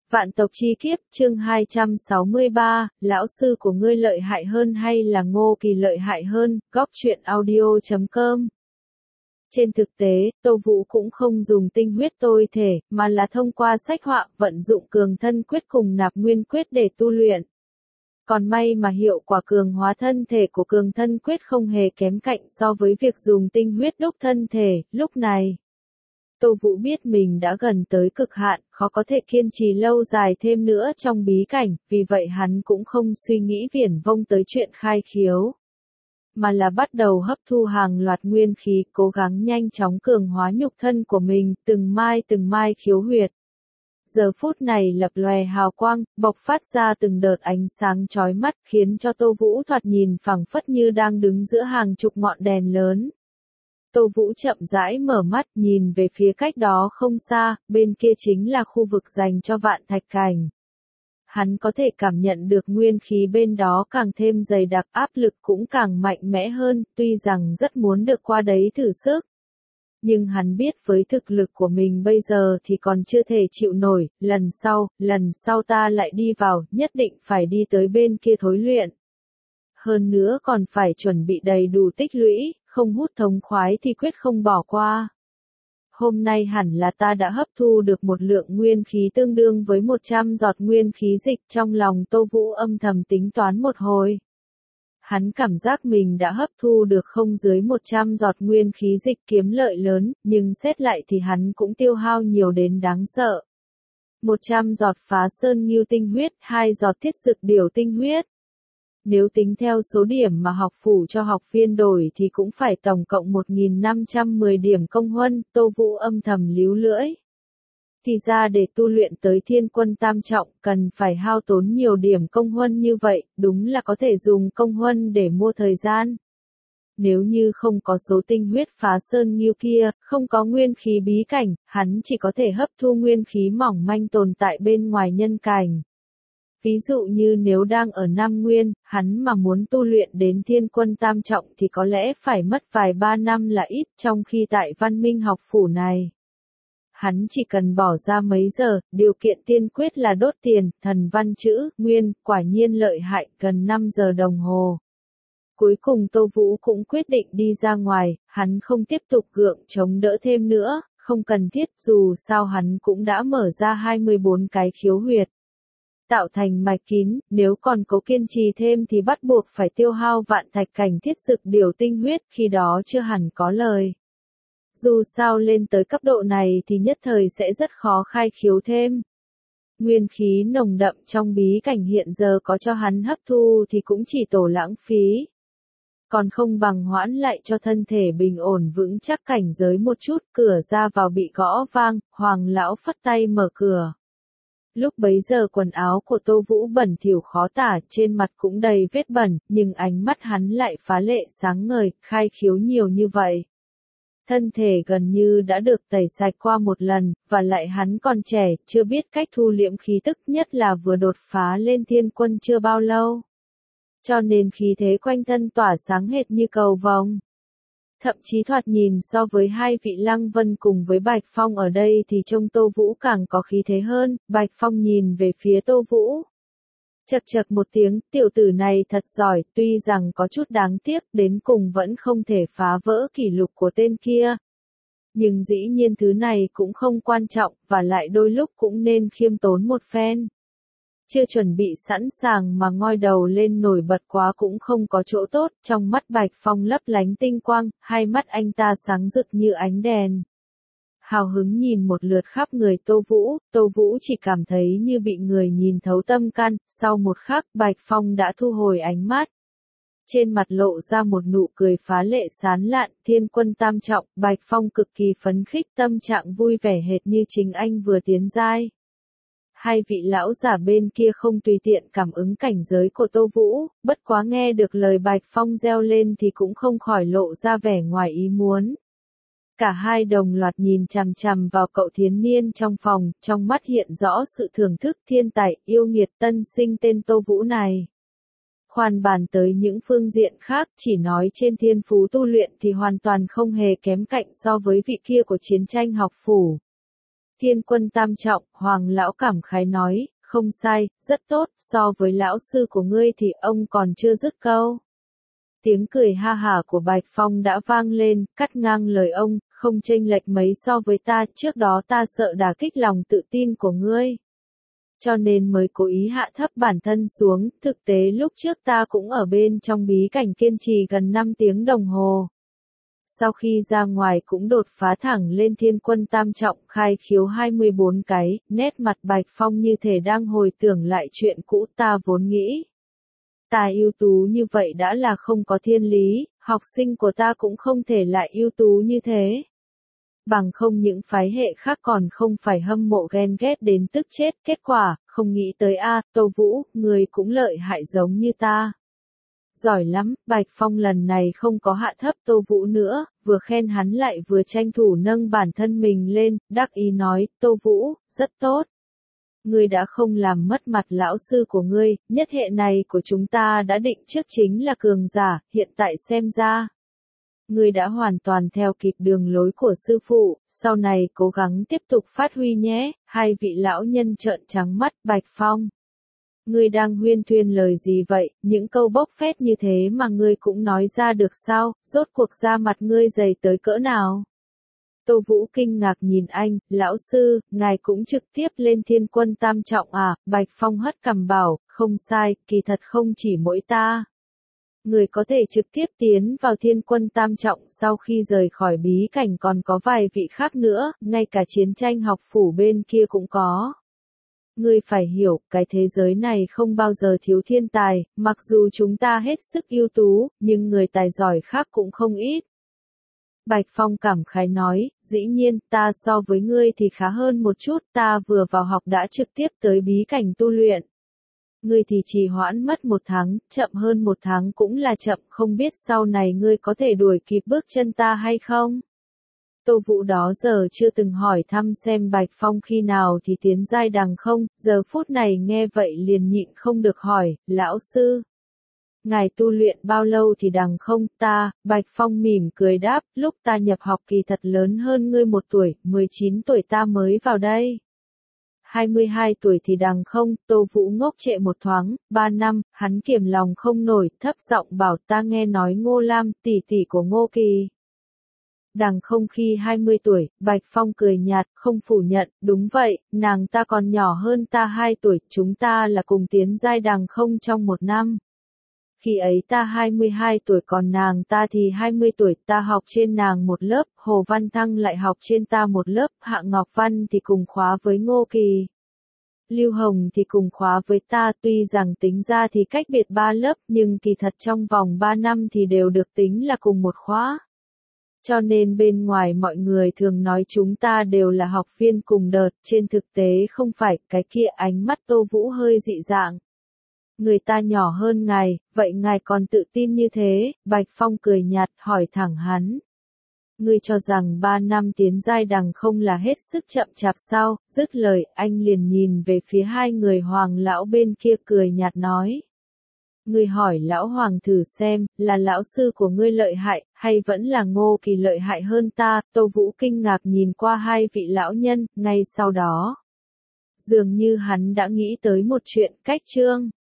Vạn tộc chi kiếp, chương 263, lão sư của ngươi lợi hại hơn hay là Ngô Kỳ lợi hại hơn, góc truyện audio.com. Trên thực tế, Tô Vũ cũng không dùng tinh huyết tôi thể, mà là thông qua sách họa, vận dụng cường thân quyết cùng nạp nguyên quyết để tu luyện. Còn may mà hiệu quả cường hóa thân thể của cường thân quyết không hề kém cạnh so với việc dùng tinh huyết đúc thân thể, lúc này. Tô Vũ biết mình đã gần tới cực hạn, khó có thể kiên trì lâu dài thêm nữa trong bí cảnh, vì vậy hắn cũng không suy nghĩ viển vông tới chuyện khai khiếu. Mà là bắt đầu hấp thu hàng loạt nguyên khí, cố gắng nhanh chóng cường hóa nhục thân của mình, từng mai khiếu huyệt. Giờ phút này lập lòe hào quang, bộc phát ra từng đợt ánh sáng chói mắt, khiến cho Tô Vũ thoạt nhìn phảng phất như đang đứng giữa hàng chục ngọn đèn lớn. Tô Vũ chậm rãi mở mắt, nhìn về phía cách đó không xa, bên kia chính là khu vực dành cho vạn thạch cảnh. Hắn có thể cảm nhận được nguyên khí bên đó càng thêm dày đặc, áp lực cũng càng mạnh mẽ hơn, tuy rằng rất muốn được qua đấy thử sức. Nhưng hắn biết với thực lực của mình bây giờ thì còn chưa thể chịu nổi, lần sau ta lại đi vào, nhất định phải đi tới bên kia thối luyện. Hơn nữa còn phải chuẩn bị đầy đủ tích lũy, không hút thống khoái thì quyết không bỏ qua. Hôm nay hẳn là ta đã hấp thu được một lượng nguyên khí tương đương với 100 giọt nguyên khí dịch, trong lòng Tô Vũ âm thầm tính toán một hồi. Hắn cảm giác mình đã hấp thu được không dưới 100 giọt nguyên khí dịch kiếm lợi lớn, nhưng xét lại thì hắn cũng tiêu hao nhiều đến đáng sợ. 100 giọt phá sơn ngưu tinh huyết, 2 giọt thiết dực điểu tinh huyết. Nếu tính theo số điểm mà học phủ cho học viên đổi thì cũng phải tổng cộng 1510 điểm công huân, Tô Vũ âm thầm líu lưỡi. Thì ra để tu luyện tới thiên quân tam trọng, cần phải hao tốn nhiều điểm công huân như vậy, đúng là có thể dùng công huân để mua thời gian. Nếu như không có số tinh huyết phá sơn ngưu kia, không có nguyên khí bí cảnh, hắn chỉ có thể hấp thu nguyên khí mỏng manh tồn tại bên ngoài nhân cảnh. Ví dụ như nếu đang ở Nam Nguyên, hắn mà muốn tu luyện đến thiên quân tam trọng thì có lẽ phải mất vài ba năm là ít, trong khi tại văn minh học phủ này. Hắn chỉ cần bỏ ra mấy giờ, điều kiện tiên quyết là đốt tiền, thần văn chữ, nguyên, quả nhiên lợi hại, gần 5 giờ đồng hồ. Cuối cùng Tô Vũ cũng quyết định đi ra ngoài, hắn không tiếp tục gượng chống đỡ thêm nữa, không cần thiết, dù sao hắn cũng đã mở ra 24 cái khiếu huyệt. Tạo thành mạch kín, nếu còn cố kiên trì thêm thì bắt buộc phải tiêu hao vạn thạch cảnh thiết dực điểu tinh huyết, khi đó chưa hẳn có lời. Dù sao lên tới cấp độ này thì nhất thời sẽ rất khó khai khiếu thêm. Nguyên khí nồng đậm trong bí cảnh hiện giờ có cho hắn hấp thu thì cũng chỉ tổ lãng phí. Còn không bằng hoãn lại cho thân thể bình ổn vững chắc cảnh giới một chút, cửa ra vào bị gõ vang, Hoàng lão phất tay mở cửa. Lúc bấy giờ quần áo của Tô Vũ bẩn thỉu khó tả, trên mặt cũng đầy vết bẩn, nhưng ánh mắt hắn lại phá lệ sáng ngời, khai khiếu nhiều như vậy. Thân thể gần như đã được tẩy sạch qua một lần, và lại hắn còn trẻ, chưa biết cách thu liễm khí tức, nhất là vừa đột phá lên thiên quân chưa bao lâu. Cho nên khí thế quanh thân tỏa sáng hệt như cầu vồng. Thậm chí thoạt nhìn so với hai vị Lăng Vân cùng với Bạch Phong ở đây thì trông Tô Vũ càng có khí thế hơn, Bạch Phong nhìn về phía Tô Vũ. Chậc chậc một tiếng, tiểu tử này thật giỏi, tuy rằng có chút đáng tiếc, đến cùng vẫn không thể phá vỡ kỷ lục của tên kia. Nhưng dĩ nhiên thứ này cũng không quan trọng, và lại đôi lúc cũng nên khiêm tốn một phen. Chưa chuẩn bị sẵn sàng mà ngoi đầu lên nổi bật quá cũng không có chỗ tốt, trong mắt Bạch Phong lấp lánh tinh quang, hai mắt anh ta sáng rực như ánh đèn. Hào hứng nhìn một lượt khắp người Tô Vũ chỉ cảm thấy như bị người nhìn thấu tâm can, sau một khắc Bạch Phong đã thu hồi ánh mắt. Trên mặt lộ ra một nụ cười phá lệ sán lạn, thiên quân tam trọng, Bạch Phong cực kỳ phấn khích, tâm trạng vui vẻ hệt như chính anh vừa tiến giai. Hai vị lão giả bên kia không tùy tiện cảm ứng cảnh giới của Tô Vũ, bất quá nghe được lời Bạch Phong reo lên thì cũng không khỏi lộ ra vẻ ngoài ý muốn. Cả hai đồng loạt nhìn chằm chằm vào cậu thiếu niên trong phòng, trong mắt hiện rõ sự thưởng thức, thiên tài, yêu nghiệt tân sinh tên Tô Vũ này. Khoan bàn tới những phương diện khác, chỉ nói trên thiên phú tu luyện thì hoàn toàn không hề kém cạnh so với vị kia của chiến tranh học phủ. Thiên Quân tam trọng, Hoàng lão cảm khái nói, không sai, rất tốt, so với lão sư của ngươi thì ông còn chưa dứt câu. Tiếng cười ha hả của Bạch Phong đã vang lên, cắt ngang lời ông, không chênh lệch mấy so với ta, trước đó ta sợ đả kích lòng tự tin của ngươi. Cho nên mới cố ý hạ thấp bản thân xuống, thực tế lúc trước ta cũng ở bên trong bí cảnh kiên trì gần 5 tiếng đồng hồ. Sau khi ra ngoài cũng đột phá thẳng lên Thiên Quân tam trọng, khai khiếu 24 cái, nét mặt Bạch Phong như thể đang hồi tưởng lại chuyện cũ. Ta vốn nghĩ ta ưu tú như vậy đã là không có thiên lý, học sinh của ta cũng không thể lại ưu tú như thế. Bằng không những phái hệ khác còn không phải hâm mộ ghen ghét đến tức chết, kết quả, không nghĩ tới Tô Vũ, người cũng lợi hại giống như ta. Giỏi lắm, Bạch Phong lần này không có hạ thấp Tô Vũ nữa, vừa khen hắn lại vừa tranh thủ nâng bản thân mình lên, đắc ý nói, Tô Vũ, rất tốt. Ngươi đã không làm mất mặt lão sư của ngươi, nhất hệ này của chúng ta đã định trước chính là cường giả, hiện tại xem ra. Ngươi đã hoàn toàn theo kịp đường lối của sư phụ, sau này cố gắng tiếp tục phát huy nhé. Hai vị lão nhân trợn trắng mắt. Bạch Phong, ngươi đang huyên thuyên lời gì vậy, những câu bốc phét như thế mà ngươi cũng nói ra được sao, rốt cuộc da mặt ngươi dày tới cỡ nào? Tô Vũ kinh ngạc nhìn anh, lão sư, ngài cũng trực tiếp lên Thiên Quân tam trọng à? Bạch Phong hất cằm bảo, không sai, kỳ thật không chỉ mỗi ta. Người có thể trực tiếp tiến vào Thiên Quân tam trọng sau khi rời khỏi bí cảnh còn có vài vị khác nữa, ngay cả chiến tranh học phủ bên kia cũng có. Ngươi phải hiểu, cái thế giới này không bao giờ thiếu thiên tài, mặc dù chúng ta hết sức ưu tú, nhưng người tài giỏi khác cũng không ít. Bạch Phong cảm khái nói, dĩ nhiên, ta so với ngươi thì khá hơn một chút, ta vừa vào học đã trực tiếp tới bí cảnh tu luyện. Ngươi thì trì hoãn mất 1 tháng, chậm hơn 1 tháng cũng là chậm, không biết sau này ngươi có thể đuổi kịp bước chân ta hay không? Tô Vũ đó giờ chưa từng hỏi thăm xem Bạch Phong khi nào thì tiến giai đằng không, giờ phút này nghe vậy liền nhịn không được hỏi, lão sư. Ngài tu luyện bao lâu thì đằng không? Ta, Bạch Phong mỉm cười đáp, lúc ta nhập học kỳ thật lớn hơn ngươi 1 tuổi, 19 tuổi ta mới vào đây. 22 tuổi thì đằng không? Tô Vũ ngốc trệ một thoáng, 3 năm, hắn kiềm lòng không nổi, thấp giọng bảo ta nghe nói Ngô Lam, tỷ tỷ của Ngô Kỳ. Đằng không khi 20 tuổi, Bạch Phong cười nhạt, không phủ nhận, đúng vậy, nàng ta còn nhỏ hơn ta 2 tuổi, chúng ta là cùng tiến giai đằng không trong 1 năm. Khi ấy ta 22 tuổi còn nàng ta thì 20 tuổi, ta học trên nàng một lớp, Hồ Văn Thăng lại học trên ta một lớp, Hạ Ngọc Văn thì cùng khóa với Ngô Kỳ. Lưu Hồng thì cùng khóa với ta, tuy rằng tính ra thì cách biệt 3 lớp, nhưng kỳ thật trong vòng 3 năm thì đều được tính là cùng một khóa. Cho nên bên ngoài mọi người thường nói chúng ta đều là học viên cùng đợt, trên thực tế không phải, cái kia ánh mắt Tô Vũ hơi dị dạng. Người ta nhỏ hơn ngài, vậy ngài còn tự tin như thế? Bạch Phong cười nhạt hỏi thẳng hắn. Ngươi cho rằng 3 năm tiến giai đằng không là hết sức chậm chạp sao? Dứt lời, anh liền nhìn về phía hai người Hoàng lão bên kia cười nhạt nói. Ngươi hỏi lão Hoàng thử xem, là lão sư của ngươi lợi hại, hay vẫn là Ngô Kỳ lợi hại hơn ta? Tô Vũ kinh ngạc nhìn qua hai vị lão nhân, ngay sau đó. Dường như hắn đã nghĩ tới một chuyện, cách chương.